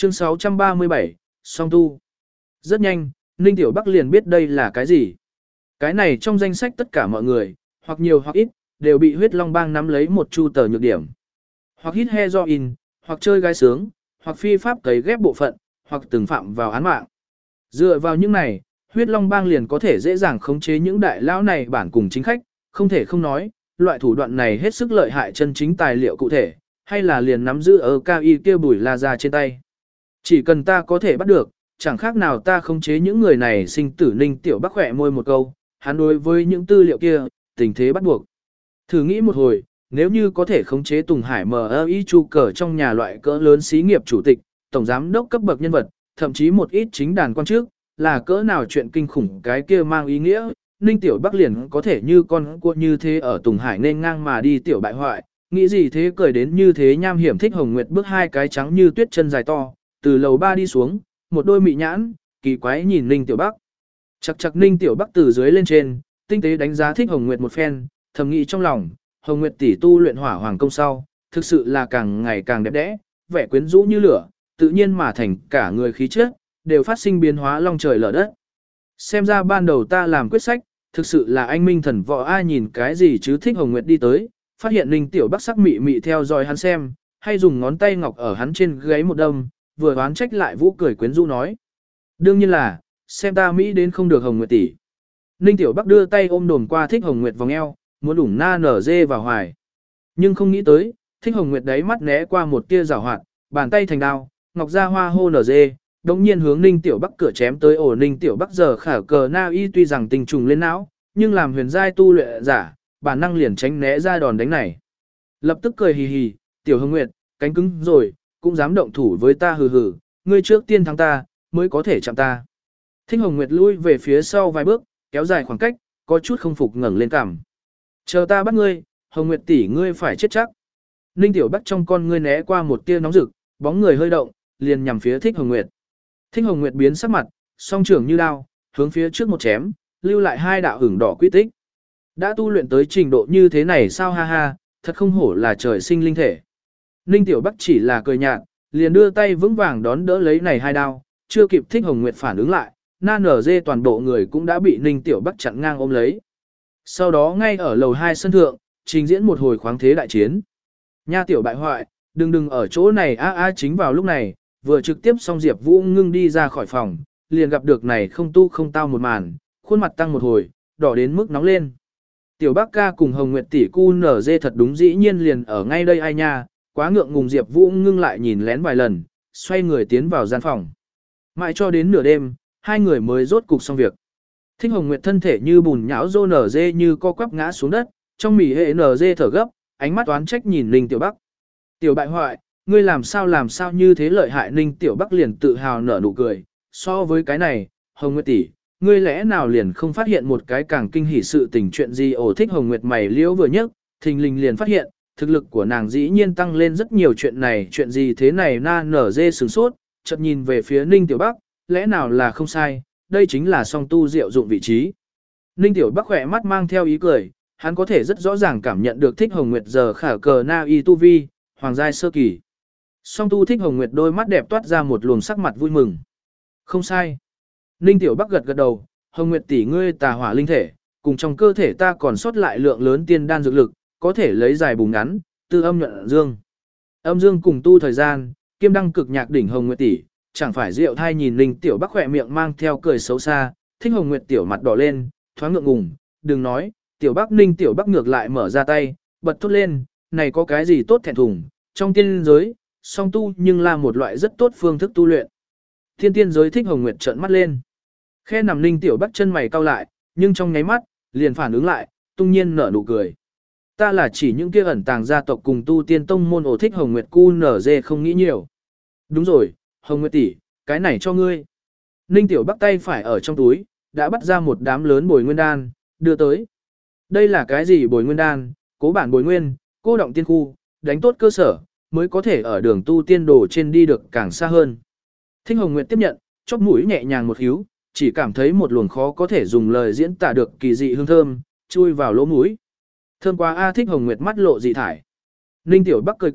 Chương 637, song tu. Rất nhanh, Ninh Tiểu Bắc liền biết đây là cái gì. Cái này trong danh sách tất cả mọi người, hoặc nhiều hoặc ít, đều bị huyết long bang nắm lấy một chu tờ nhược điểm. Hoặc hít heroin, hoặc chơi gái sướng, hoặc phi pháp cấy ghép bộ phận, hoặc từng phạm vào án mạng. Dựa vào những này, huyết long bang liền có thể dễ dàng khống chế những đại lão này bản cùng chính khách, không thể không nói, loại thủ đoạn này hết sức lợi hại chân chính tài liệu cụ thể, hay là liền nắm giữ ở KI kia bùi la ra trên tay. Chỉ cần ta có thể bắt được, chẳng khác nào ta khống chế những người này sinh tử. Ninh Tiểu Bắc khỏe môi một câu, hắn đối với những tư liệu kia, tình thế bắt buộc. Thử nghĩ một hồi, nếu như có thể khống chế Tùng Hải MI chu cờ trong nhà loại cỡ lớn xí nghiệp chủ tịch, tổng giám đốc cấp bậc nhân vật, thậm chí một ít chính đàn quan chức, là cỡ nào chuyện kinh khủng cái kia mang ý nghĩa, Ninh Tiểu Bắc liền có thể như con cua như thế ở Tùng Hải nên ngang mà đi tiểu bại hoại, nghĩ gì thế cười đến như thế nham hiểm. Thích Hồng Nguyệt bước hai cái trắng như tuyết chân dài to, từ lầu 3 đi xuống, một đôi mị nhãn, kỳ quái nhìn Ninh Tiểu Bắc. Chặt Ninh Tiểu Bắc từ dưới lên trên, tinh tế đánh giá Thích Hồng Nguyệt một phen, thầm nghĩ trong lòng, Hồng Nguyệt tỷ tu luyện hỏa hoàng công sau, thực sự là càng ngày càng đẹp đẽ, vẻ quyến rũ như lửa, tự nhiên mà thành cả người khí chất đều phát sinh biến hóa long trời lở đất. Xem ra ban đầu ta làm quyết sách, thực sự là anh minh thần võ ai nhìn cái gì chứ. Thích Hồng Nguyệt đi tới, phát hiện Ninh Tiểu Bắc sắc mị mị theo dõi hắn xem, hay dùng ngón tay ngọc ở hắn trên gáy một đâm, vừa oán trách lại vũ cười quyến rũ nói. Đương nhiên là, xem ta mỹ đến không được Hồng Nguyệt tỷ. Ninh Tiểu Bắc đưa tay ôm đồn qua Thích Hồng Nguyệt vòng eo, muốn đủng na nở dê vào hoài. Nhưng không nghĩ tới, Thích Hồng Nguyệt đấy mắt né qua một tia giảo hoạt, bàn tay thành đao, ngọc ra hoa hô nở dê, đống nhiên hướng Ninh Tiểu Bắc cửa chém tới. Ổ Ninh Tiểu Bắc giờ khả cờ na y tuy rằng tình trùng lên não, nhưng làm huyền giai tu luyện giả, bản năng liền tránh né ra đòn đánh này. Lập tức cười hì hì, Tiểu Hồng Nguyệt, cánh cứng rồi, cũng dám động thủ với ta hừ hừ, ngươi trước tiên thắng ta, mới có thể chạm ta. Thích Hồng Nguyệt lui về phía sau vài bước, kéo dài khoảng cách, có chút không phục ngẩng lên cằm. Chờ ta bắt ngươi, Hồng Nguyệt tỷ ngươi phải chết chắc. Ninh Tiểu Bắc trong con ngươi né qua một tia nóng rực, bóng người hơi động, liền nhằm phía Thích Hồng Nguyệt. Thích Hồng Nguyệt biến sắc mặt, song trưởng như đao, hướng phía trước một chém, lưu lại hai đạo hửng đỏ quy tích. Đã tu luyện tới trình độ như thế này sao ha ha, thật không hổ là trời sinh linh thể. Ninh Tiểu Bắc chỉ là cười nhạt, liền đưa tay vững vàng đón đỡ lấy này hai đao, chưa kịp Thích Hồng Nguyệt phản ứng lại, na nở dê toàn bộ người cũng đã bị Ninh Tiểu Bắc chặn ngang ôm lấy. Sau đó ngay ở lầu 2 sân thượng, trình diễn một hồi khoáng thế đại chiến. Nha tiểu bại hoại, đừng ở chỗ này chính vào lúc này, vừa trực tiếp xong Diệp Vũ Ngưng đi ra khỏi phòng, liền gặp được này không tu không tao một màn, khuôn mặt tăng một hồi, đỏ đến mức nóng lên. Tiểu Bắc ca cùng Hồng Nguyệt tỷ cu nở dê thật đúng dĩ nhiên liền ở ngay đây ai nha, quá ngượng ngùng. Diệp Vũ Ngưng lại nhìn lén vài lần, xoay người tiến vào gian phòng. Mãi cho đến nửa đêm, hai người mới rốt cục xong việc. Thích Hồng Nguyệt thân thể như bùn nhão rô nở dê như co quắp ngã xuống đất, trong mỉ hệ nở dê thở gấp, ánh mắt oán trách nhìn Ninh Tiểu Bắc. Tiểu bại hoại, ngươi làm sao như thế lợi hại. Ninh Tiểu Bắc liền tự hào nở nụ cười, so với cái này, Hồng Nguyệt tỷ, ngươi lẽ nào liền không phát hiện một cái càng kinh hỉ sự tình chuyện gì. Ổ Thích Hồng Nguyệt mày liễu vừa nhấc, thình lình liền phát hiện, thực lực của nàng dĩ nhiên tăng lên rất nhiều. Chuyện gì thế này na nở dê sửng sốt, chợt nhìn về phía Ninh Tiểu Bắc, lẽ nào là không sai, đây chính là song tu diệu dụng vị trí. Ninh Tiểu Bắc khỏe mắt mang theo ý cười, hắn có thể rất rõ ràng cảm nhận được Thích Hồng Nguyệt giờ khả cờ na y tu vi, hoàng giai sơ kỳ. Song tu Thích Hồng Nguyệt đôi mắt đẹp toát ra một luồng sắc mặt vui mừng. Không sai. Ninh Tiểu Bắc gật gật đầu, Hồng Nguyệt tỷ ngươi tà hỏa linh thể, cùng trong cơ thể ta còn sót lại lượng lớn tiên đan dược lực, có thể lấy dài bùng ngắn, tư âm nhuận dương. Âm dương cùng tu thời gian, kiêm đăng cực nhạc đỉnh Hồng Nguyệt tỷ, chẳng phải rượu thai. Nhìn Ninh Tiểu Bắc khỏe miệng mang theo cười xấu xa, Thích Hồng Nguyệt tiểu mặt đỏ lên, thoáng ngượng ngùng, đừng nói, Tiểu Bắc. Ninh Tiểu Bắc ngược lại mở ra tay, bật thốt lên, này có cái gì tốt thẹn thùng, trong tiên giới, song tu nhưng là một loại rất tốt phương thức tu luyện. Tiên giới. Thích Hồng Nguyệt trợn mắt lên. Khe nằm Ninh Tiểu Bắc chân mày cau lại, nhưng trong nháy mắt, liền phản ứng lại, tung nhiên nở nụ cười. Ta là chỉ những kia ẩn tàng gia tộc cùng tu tiên tông môn. Ổ Thích Hồng Nguyệt cu nở dê không nghĩ nhiều. Đúng rồi, Hồng Nguyệt tỷ, cái này cho ngươi. Ninh Tiểu Bắc tay phải ở trong túi, đã bắt ra một đám lớn bồi nguyên đan, đưa tới. Đây là cái gì bồi nguyên đan? Cố bản bồi nguyên, cô động tiên khu, đánh tốt cơ sở, mới có thể ở đường tu tiên đồ trên đi được càng xa hơn. Thích Hồng Nguyệt tiếp nhận, chóp mũi nhẹ nhàng một híu, chỉ cảm thấy một luồng khó có thể dùng lời diễn tả được kỳ dị hương thơm, chui vào lỗ mũi. Thơm quá a. Thích Hồng Nguyệt mắt lộ dị thải. Ninh Tiểu Bắc cười cợt,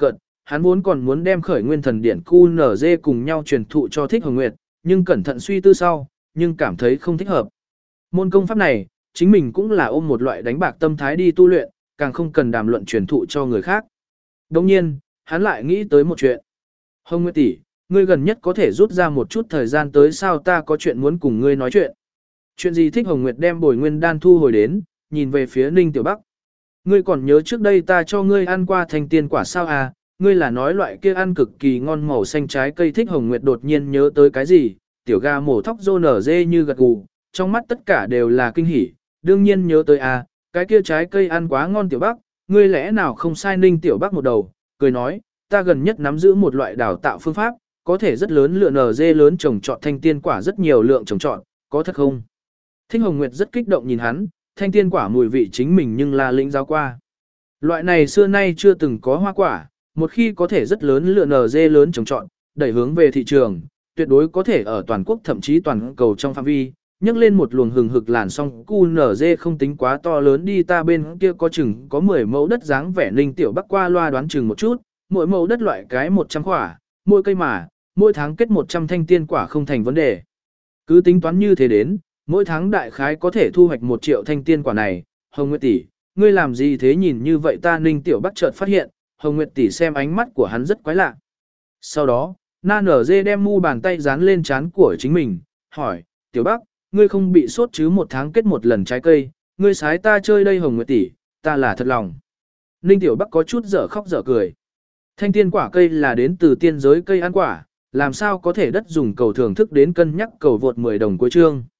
Hắn vốn còn muốn đem khởi nguyên thần điển QNZ cùng nhau truyền thụ cho Thích Hồng Nguyệt, nhưng cẩn thận suy tư sau, nhưng cảm thấy không thích hợp. Môn công pháp này, chính mình cũng là ôm một loại đánh bạc tâm thái đi tu luyện, càng không cần đàm luận truyền thụ cho người khác. Đồng nhiên, hắn lại nghĩ tới một chuyện. Hồng Nguyệt tỷ, ngươi gần nhất có thể rút ra một chút thời gian tới sao, ta có chuyện muốn cùng ngươi nói chuyện. Chuyện gì? Thích Hồng Nguyệt đem bồi nguyên đan thu hồi đến, nhìn về phía Ninh Tiểu Bắc. Ngươi còn nhớ trước đây ta cho ngươi ăn qua thanh tiên quả sao à, ngươi là nói loại kia ăn cực kỳ ngon màu xanh trái cây. Thích Hồng Nguyệt đột nhiên nhớ tới cái gì, tiểu gà mổ thóc rô nở dê như gật gù, trong mắt tất cả đều là kinh hỉ, đương nhiên nhớ tới à, cái kia trái cây ăn quá ngon Tiểu Bắc, ngươi lẽ nào không sai. Ninh Tiểu Bắc một đầu, cười nói, ta gần nhất nắm giữ một loại đào tạo phương pháp, có thể rất lớn lượng nở dê lớn trồng trọt thanh tiên quả, rất nhiều lượng trồng trọt, có thật không? Thích Hồng Nguyệt rất kích động nhìn hắn, thanh tiên quả mùi vị chính mình nhưng là lĩnh giáo qua. Loại này xưa nay chưa từng có hoa quả, một khi có thể rất lớn lượng nở dê lớn trồng trọt, đẩy hướng về thị trường, tuyệt đối có thể ở toàn quốc thậm chí toàn cầu trong phạm vi, nhấc lên một luồng hừng hực làn song. QNZ không tính quá to lớn đi, ta bên kia có chừng có 10 mẫu đất dáng vẻ. Ninh Tiểu Bắc qua loa đoán chừng một chút, mỗi mẫu đất loại cái 100 quả, mỗi cây mà, mỗi tháng kết 100 thanh tiên quả không thành vấn đề. Cứ tính toán như thế đến, mỗi tháng đại khái có thể thu hoạch 1 triệu thanh tiên quả này. Hồng Nguyệt tỷ, ngươi làm gì thế, nhìn như vậy ta? Ninh Tiểu Bắc chợt phát hiện, Hồng Nguyệt tỷ xem ánh mắt của hắn rất quái lạ. Sau đó, Na Nở Dê đem mu bàn tay dán lên trán của chính mình, hỏi, Tiểu Bắc, ngươi không bị sốt chứ, 1 tháng kết 1 lần trái cây, ngươi sái ta chơi đây. Hồng Nguyệt tỷ, ta là thật lòng. Ninh Tiểu Bắc có chút dở khóc dở cười. Thanh tiên quả cây là đến từ tiên giới cây ăn quả, làm sao có thể đất dùng cầu thưởng thức đến cân nhắc cầu vượt 10 đồng cuối chương.